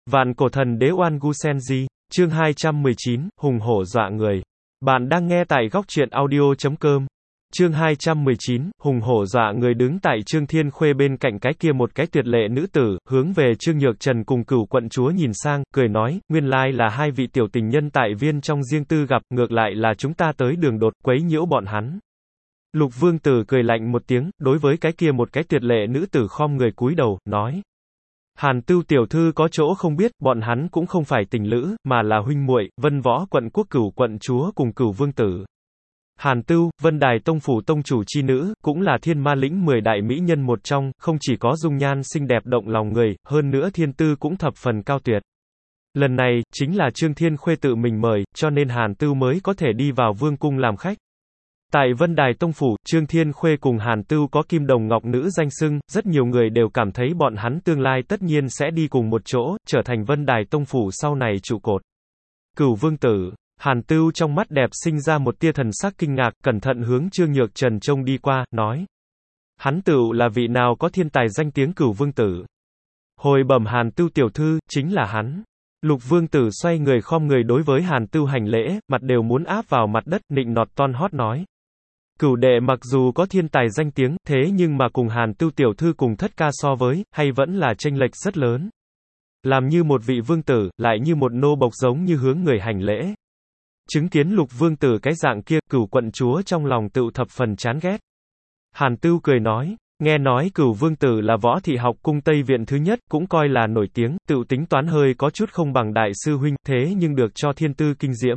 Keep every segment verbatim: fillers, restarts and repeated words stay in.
Vạn cổ thần đế Oan Gu Senji, chương hai trăm mười chín, hùng hổ dọa người. Bạn đang nghe tại góc truyện audio chấm com. Chương hai trăm mười chín, hùng hổ dọa người. Đứng tại Trương Thiên Khuê bên cạnh cái kia một cái tuyệt lệ nữ tử, hướng về Trương Nhược Trần cùng Cửu quận chúa nhìn sang, cười nói, nguyên lai là hai vị tiểu tình nhân tại viên trong riêng tư gặp, ngược lại là chúng ta tới đường đột, quấy nhiễu bọn hắn. Lục Vương Tử cười lạnh một tiếng, đối với cái kia một cái tuyệt lệ nữ tử khom người cúi đầu, nói. Hàn Tưu tiểu thư có chỗ không biết, bọn hắn cũng không phải tình lữ, mà là huynh muội, Vân Võ quận quốc Cửu quận chúa cùng Cửu Vương Tử. Hàn Tưu, Vân Đài tông phủ tông chủ chi nữ, cũng là thiên ma lĩnh mười đại mỹ nhân một trong, không chỉ có dung nhan xinh đẹp động lòng người, hơn nữa thiên tư cũng thập phần cao tuyệt. Lần này, chính là Trương Thiên Khuê tự mình mời, cho nên Hàn Tưu mới có thể đi vào vương cung làm khách. Tại Vân Đài tông phủ, Trương Thiên Khuê cùng Hàn Tưu có kim đồng ngọc nữ danh xưng, rất nhiều người đều cảm thấy bọn hắn tương lai tất nhiên sẽ đi cùng một chỗ, trở thành Vân Đài tông phủ sau này trụ cột. Cửu Vương Tử, Hàn Tưu trong mắt đẹp sinh ra một tia thần sắc kinh ngạc, cẩn thận hướng Trương Nhược Trần trông đi qua, nói. Hắn tựu là vị nào có thiên tài danh tiếng Cửu Vương Tử. Hồi bẩm Hàn Tưu tiểu thư, chính là hắn. Lục Vương Tử xoay người khom người đối với Hàn Tưu hành lễ, mặt đều muốn áp vào mặt đất, nịnh nọt ton hót nói. Cửu đệ mặc dù có thiên tài danh tiếng, thế nhưng mà cùng Hàn Tưu tiểu thư cùng thất ca so với, hay vẫn là chênh lệch rất lớn. Làm như một vị vương tử, lại như một nô bộc giống như hướng người hành lễ. Chứng kiến Lục Vương Tử cái dạng kia, Cửu quận chúa trong lòng tựu thập phần chán ghét. Hàn Tưu cười nói, nghe nói Cửu Vương Tử là võ thị học cung Tây Viện thứ nhất, cũng coi là nổi tiếng, tựu tính toán hơi có chút không bằng đại sư huynh, thế nhưng được cho thiên tư kinh diễm.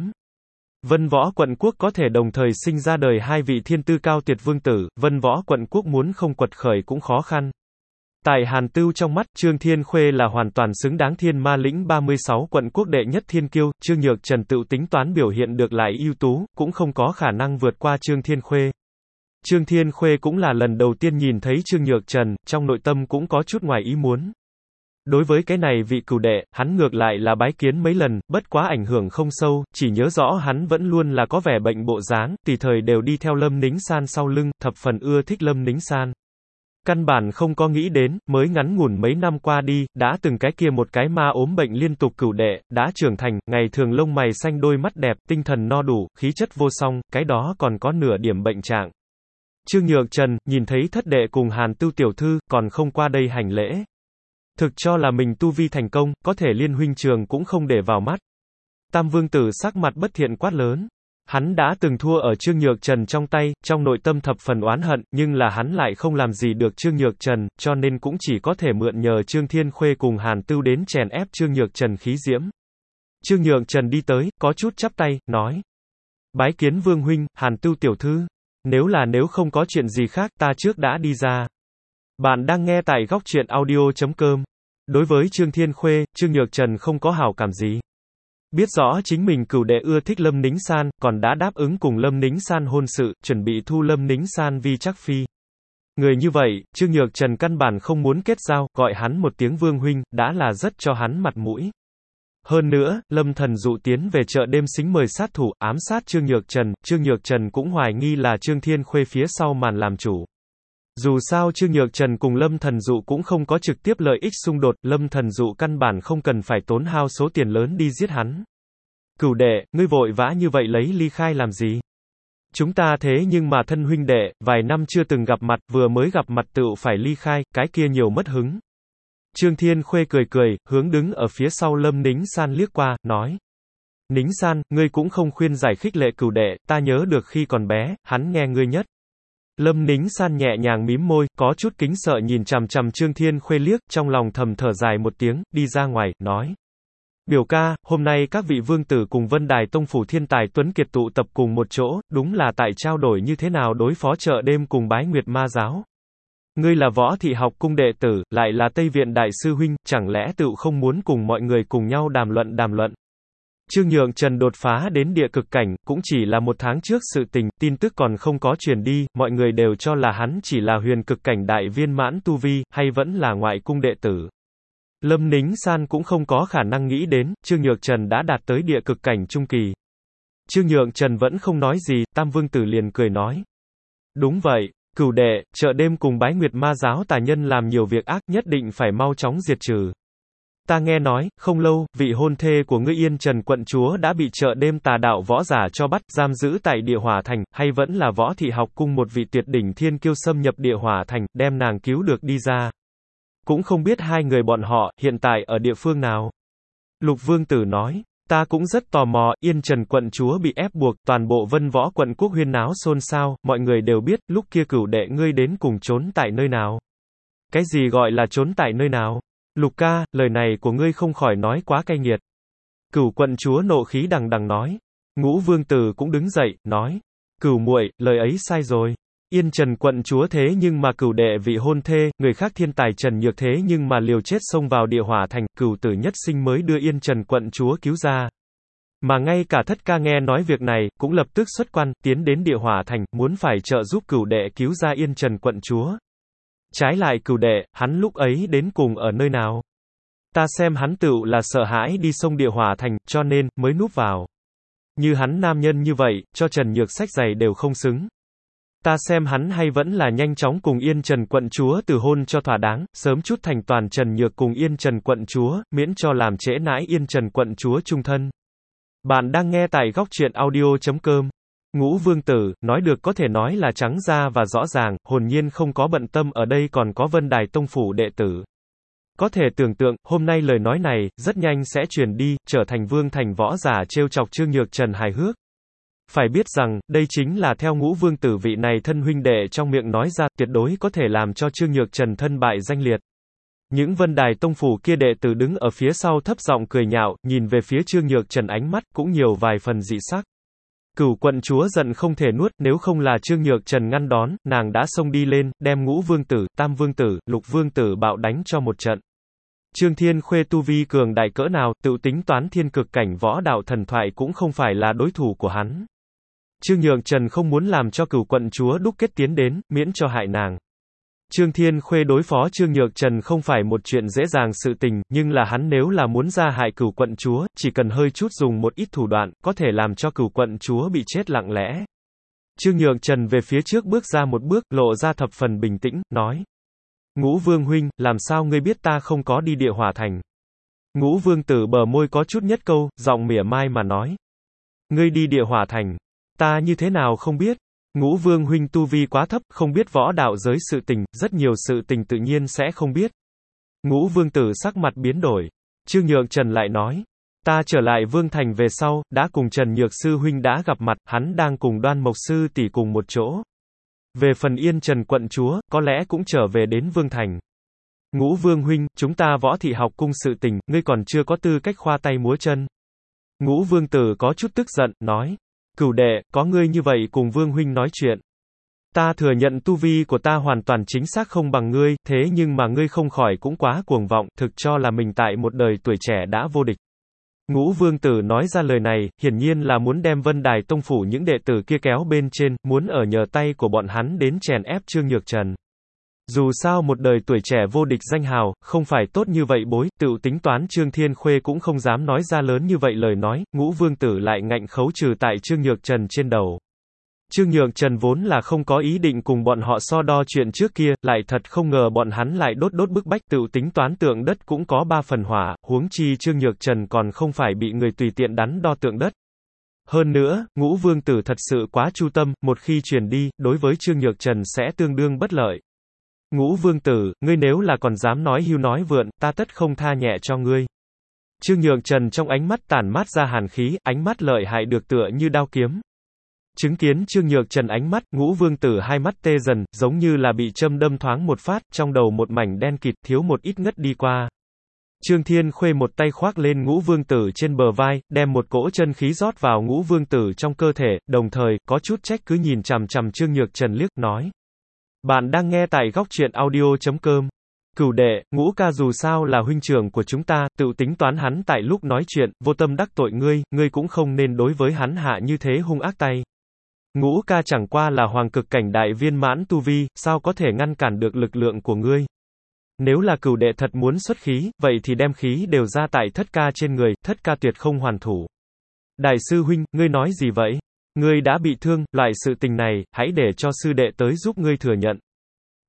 Vân Võ quận quốc có thể đồng thời sinh ra đời hai vị thiên tư cao tuyệt vương tử, Vân Võ quận quốc muốn không quật khởi cũng khó khăn. Tại Hàn Tưu trong mắt, Trương Thiên Khuê là hoàn toàn xứng đáng thiên ma lĩnh ba mươi sáu quận quốc đệ nhất thiên kiêu, Trương Nhược Trần tự tính toán biểu hiện được lại ưu tú, cũng không có khả năng vượt qua Trương Thiên Khuê. Trương Thiên Khuê cũng là lần đầu tiên nhìn thấy Trương Nhược Trần, trong nội tâm cũng có chút ngoài ý muốn. Đối với cái này vị cửu đệ, hắn ngược lại là bái kiến mấy lần, bất quá ảnh hưởng không sâu, chỉ nhớ rõ hắn vẫn luôn là có vẻ bệnh bộ dáng, tùy thời đều đi theo Lâm Nính San sau lưng, thập phần ưa thích Lâm Nính San. Căn bản không có nghĩ đến, mới ngắn ngủn mấy năm qua đi, đã từng cái kia một cái ma ốm bệnh liên tục cửu đệ, đã trưởng thành, ngày thường lông mày xanh đôi mắt đẹp, tinh thần no đủ, khí chất vô song, cái đó còn có nửa điểm bệnh trạng. Trương Nhược Trần, nhìn thấy thất đệ cùng Hàn Tưu tiểu thư, còn không qua đây hành lễ. Thực cho là mình tu vi thành công, có thể liên huynh trường cũng không để vào mắt. Tam Vương Tử sắc mặt bất thiện quát lớn. Hắn đã từng thua ở Trương Nhược Trần trong tay, trong nội tâm thập phần oán hận, nhưng là hắn lại không làm gì được Trương Nhược Trần, cho nên cũng chỉ có thể mượn nhờ Trương Thiên Khuê cùng Hàn Tưu đến chèn ép Trương Nhược Trần khí diễm. Trương Nhược Trần đi tới, có chút chắp tay, nói. Bái kiến Vương huynh, Hàn Tưu tiểu thư. Nếu là nếu không có chuyện gì khác, ta trước đã đi ra. Bạn đang nghe tại góc truyện audio chấm com. Đối với Trương Thiên Khuê, Trương Nhược Trần không có hảo cảm gì. Biết rõ chính mình cửu đệ ưa thích Lâm Nính San, còn đã đáp ứng cùng Lâm Nính San hôn sự, chuẩn bị thu Lâm Nính San vi chắc phi. Người như vậy, Trương Nhược Trần căn bản không muốn kết giao, gọi hắn một tiếng vương huynh, đã là rất cho hắn mặt mũi. Hơn nữa, Lâm Thần Dụ tiến về chợ đêm xính mời sát thủ, ám sát Trương Nhược Trần, Trương Nhược Trần cũng hoài nghi là Trương Thiên Khuê phía sau màn làm chủ. Dù sao Trương Nhược Trần cùng Lâm Thần Dụ cũng không có trực tiếp lợi ích xung đột, Lâm Thần Dụ căn bản không cần phải tốn hao số tiền lớn đi giết hắn. Cửu đệ, ngươi vội vã như vậy lấy ly khai làm gì? Chúng ta thế nhưng mà thân huynh đệ, vài năm chưa từng gặp mặt, vừa mới gặp mặt tựu phải ly khai, cái kia nhiều mất hứng. Trương Thiên Khuê cười cười, hướng đứng ở phía sau Lâm Nính San liếc qua, nói. Nính San, ngươi cũng không khuyên giải khích lệ cửu đệ, ta nhớ được khi còn bé, hắn nghe ngươi nhất. Lâm Nính San nhẹ nhàng mím môi, có chút kính sợ nhìn chằm chằm Trương Thiên Khuê liếc, trong lòng thầm thở dài một tiếng, đi ra ngoài, nói. Biểu ca, hôm nay các vị vương tử cùng Vân Đài tông phủ thiên tài tuấn kiệt tụ tập cùng một chỗ, đúng là tại trao đổi như thế nào đối phó chợ đêm cùng bái nguyệt ma giáo. Ngươi là võ thị học cung đệ tử, lại là Tây Viện đại sư huynh, chẳng lẽ tựu không muốn cùng mọi người cùng nhau đàm luận đàm luận. Trương Nhược Trần đột phá đến địa cực cảnh, cũng chỉ là một tháng trước sự tình, tin tức còn không có truyền đi, mọi người đều cho là hắn chỉ là huyền cực cảnh đại viên mãn tu vi, hay vẫn là ngoại cung đệ tử. Lâm Nính San cũng không có khả năng nghĩ đến, Trương Nhược Trần đã đạt tới địa cực cảnh trung kỳ. Trương Nhược Trần vẫn không nói gì, Tam Vương Tử liền cười nói. Đúng vậy, cửu đệ, chợ đêm cùng bái nguyệt ma giáo tà nhân làm nhiều việc ác, nhất định phải mau chóng diệt trừ. Ta nghe nói, không lâu, vị hôn thê của ngươi Yên Trần quận chúa đã bị chợ đêm tà đạo võ giả cho bắt, giam giữ tại Địa Hỏa Thành, hay vẫn là Võ Thị học cung một vị tuyệt đỉnh thiên kiêu xâm nhập Địa Hỏa Thành, đem nàng cứu được đi ra. Cũng không biết hai người bọn họ, hiện tại ở địa phương nào. Lục Vương Tử nói, ta cũng rất tò mò, Yên Trần quận chúa bị ép buộc, toàn bộ Vân Võ quận quốc huyên náo xôn xao, mọi người đều biết, lúc kia cửu đệ ngươi đến cùng trốn tại nơi nào. Cái gì gọi là trốn tại nơi nào? Lục ca, lời này của ngươi không khỏi nói quá cay nghiệt. Cửu quận chúa nộ khí đằng đằng nói. Ngũ Vương Tử cũng đứng dậy, nói. Cửu muội, lời ấy sai rồi. Yên Trần quận chúa thế nhưng mà cửu đệ vị hôn thê, người khác thiên tài Trần Nhược thế nhưng mà liều chết xông vào Địa Hỏa Thành, cửu tử nhất sinh mới đưa Yên Trần quận chúa cứu ra. Mà ngay cả thất ca nghe nói việc này, cũng lập tức xuất quan, tiến đến Địa Hỏa Thành, muốn phải trợ giúp cửu đệ cứu ra Yên Trần quận chúa. Trái lại cửu đệ, hắn lúc ấy đến cùng ở nơi nào? Ta xem hắn tựu là sợ hãi đi sông Địa Hỏa Thành, cho nên, mới núp vào. Như hắn nam nhân như vậy, cho Trần Nhược sách giày đều không xứng. Ta xem hắn hay vẫn là nhanh chóng cùng Yên Trần quận chúa từ hôn cho thỏa đáng, sớm chút thành toàn Trần Nhược cùng Yên Trần quận chúa, miễn cho làm trễ nãi Yên Trần quận chúa chung thân. Bạn đang nghe tại góc truyện audio chấm com. Ngũ Vương Tử, nói được có thể nói là trắng ra và rõ ràng, hồn nhiên không có bận tâm ở đây còn có Vân Đài Tông phủ đệ tử. Có thể tưởng tượng, hôm nay lời nói này, rất nhanh sẽ truyền đi, trở thành Vương Thành võ giả trêu chọc Trương Nhược Trần hài hước. Phải biết rằng, đây chính là theo Ngũ Vương Tử vị này thân huynh đệ trong miệng nói ra, tuyệt đối có thể làm cho Trương Nhược Trần thân bại danh liệt. Những Vân Đài Tông phủ kia đệ tử đứng ở phía sau thấp giọng cười nhạo, nhìn về phía Trương Nhược Trần ánh mắt cũng nhiều vài phần dị sắc. Cửu quận chúa giận không thể nuốt, nếu không là Trương Nhược Trần ngăn đón, nàng đã xông đi lên, đem Ngũ Vương Tử, Tam Vương Tử, Lục Vương Tử bạo đánh cho một trận. Trương Thiên Khuê tu vi cường đại cỡ nào, tự tính toán thiên cực cảnh võ đạo thần thoại cũng không phải là đối thủ của hắn. Trương Nhược Trần không muốn làm cho cửu quận chúa đúc kết tiến đến, miễn cho hại nàng. Trương Thiên Khuê đối phó Trương Nhược Trần không phải một chuyện dễ dàng sự tình, nhưng là hắn nếu là muốn ra hại cửu quận chúa, chỉ cần hơi chút dùng một ít thủ đoạn, có thể làm cho cửu quận chúa bị chết lặng lẽ. Trương Nhược Trần về phía trước bước ra một bước, lộ ra thập phần bình tĩnh, nói. Ngũ Vương huynh, làm sao ngươi biết ta không có đi Địa Hỏa Thành? Ngũ Vương Tử bờ môi có chút nhất câu, giọng mỉa mai mà nói. Ngươi đi Địa Hỏa Thành, ta như thế nào không biết? Ngũ Vương huynh tu vi quá thấp, không biết võ đạo giới sự tình, rất nhiều sự tình tự nhiên sẽ không biết. Ngũ Vương Tử sắc mặt biến đổi. Trương Nhược Trần lại nói. Ta trở lại Vương Thành về sau, đã cùng Trần Nhược sư huynh đã gặp mặt, hắn đang cùng Đoan Mộc sư tỷ cùng một chỗ. Về phần Yên Trần quận chúa, có lẽ cũng trở về đến Vương Thành. Ngũ Vương huynh, chúng ta Võ Thị học cung sự tình, ngươi còn chưa có tư cách khoa tay múa chân. Ngũ Vương Tử có chút tức giận, nói. Cửu đệ, có ngươi như vậy cùng Vương huynh nói chuyện. Ta thừa nhận tu vi của ta hoàn toàn chính xác không bằng ngươi, thế nhưng mà ngươi không khỏi cũng quá cuồng vọng, thực cho là mình tại một đời tuổi trẻ đã vô địch. Ngũ Vương Tử nói ra lời này, hiển nhiên là muốn đem Vân Đài Tông phủ những đệ tử kia kéo bên trên, muốn ở nhờ tay của bọn hắn đến chèn ép Trương Nhược Trần. Dù sao một đời tuổi trẻ vô địch danh hào, không phải tốt như vậy bối, tự tính toán Trương Thiên Khuê cũng không dám nói ra lớn như vậy lời nói, Ngũ Vương Tử lại ngạnh khấu trừ tại Trương Nhược Trần trên đầu. Trương Nhược Trần vốn là không có ý định cùng bọn họ so đo chuyện trước kia, lại thật không ngờ bọn hắn lại đốt đốt bức bách tự tính toán tượng đất cũng có ba phần hỏa, huống chi Trương Nhược Trần còn không phải bị người tùy tiện đắn đo tượng đất. Hơn nữa, Ngũ Vương Tử thật sự quá chu tâm, một khi truyền đi, đối với Trương Nhược Trần sẽ tương đương bất lợi. Ngũ Vương Tử, ngươi nếu là còn dám nói hưu nói vượn, ta tất không tha nhẹ cho ngươi. Trương Nhược Trần trong ánh mắt tản mát ra hàn khí, ánh mắt lợi hại được tựa như đao kiếm. Chứng kiến Trương Nhược Trần ánh mắt, Ngũ Vương Tử hai mắt tê dần, giống như là bị châm đâm thoáng một phát, trong đầu một mảnh đen kịt, thiếu một ít ngất đi qua. Trương Thiên Khuê một tay khoác lên Ngũ Vương Tử trên bờ vai, đem một cỗ chân khí rót vào Ngũ Vương Tử trong cơ thể, đồng thời, có chút trách cứ nhìn chằm chằm Trương Nhược Trần liếc, nói. Bạn đang nghe tại góc truyện audio chấm com. Cửu đệ, Ngũ ca dù sao là huynh trưởng của chúng ta, tự tính toán hắn tại lúc nói chuyện, vô tâm đắc tội ngươi, ngươi cũng không nên đối với hắn hạ như thế hung ác tay. Ngũ ca chẳng qua là hoàng cực cảnh đại viên mãn tu vi, sao có thể ngăn cản được lực lượng của ngươi. Nếu là cửu đệ thật muốn xuất khí, vậy thì đem khí đều ra tại thất ca trên người, thất ca tuyệt không hoàn thủ. Đại sư huynh, ngươi nói gì vậy? Ngươi đã bị thương, loại sự tình này, hãy để cho sư đệ tới giúp ngươi thừa nhận.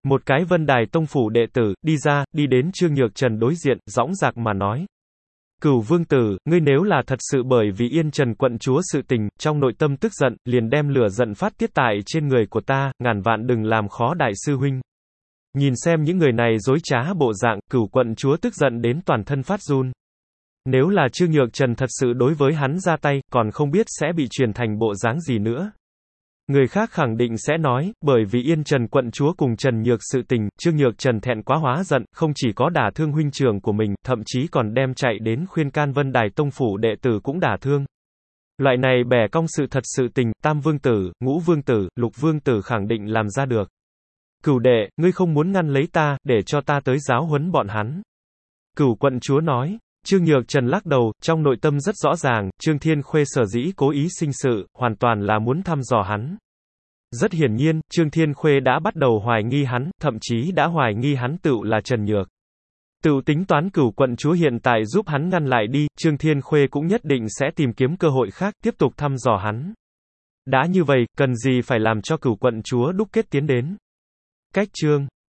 Một cái Vân Đài Tông phủ đệ tử, đi ra, đi đến Trương Nhược Trần đối diện, dõng dạc mà nói. Cửu vương tử, ngươi nếu là thật sự bởi vì Yên Trần quận chúa sự tình, trong nội tâm tức giận, liền đem lửa giận phát tiết tại trên người của ta, ngàn vạn đừng làm khó đại sư huynh. Nhìn xem những người này dối trá bộ dạng, cửu quận chúa tức giận đến toàn thân phát run. Nếu là Trương Nhược Trần thật sự đối với hắn ra tay, còn không biết sẽ bị truyền thành bộ dáng gì nữa. Người khác khẳng định sẽ nói, bởi vì Yên Trần quận chúa cùng Trần Nhược sự tình, Trương Nhược Trần thẹn quá hóa giận, không chỉ có đả thương huynh trưởng của mình, thậm chí còn đem chạy đến khuyên can Vân Đài Tông phủ đệ tử cũng đả thương. Loại này bẻ cong sự thật sự tình, Tam Vương Tử, Ngũ Vương Tử, Lục Vương Tử khẳng định làm ra được. Cửu đệ, ngươi không muốn ngăn lấy ta, để cho ta tới giáo huấn bọn hắn. Cửu quận chúa nói. Trương Nhược Trần lắc đầu, trong nội tâm rất rõ ràng, Trương Thiên Khuê sở dĩ cố ý sinh sự, hoàn toàn là muốn thăm dò hắn. Rất hiển nhiên, Trương Thiên Khuê đã bắt đầu hoài nghi hắn, thậm chí đã hoài nghi hắn tựu là Trần Nhược. Tựu tính toán cửu quận chúa hiện tại giúp hắn ngăn lại đi, Trương Thiên Khuê cũng nhất định sẽ tìm kiếm cơ hội khác, tiếp tục thăm dò hắn. Đã như vậy, cần gì phải làm cho cửu quận chúa đúc kết tiến đến. Cách chương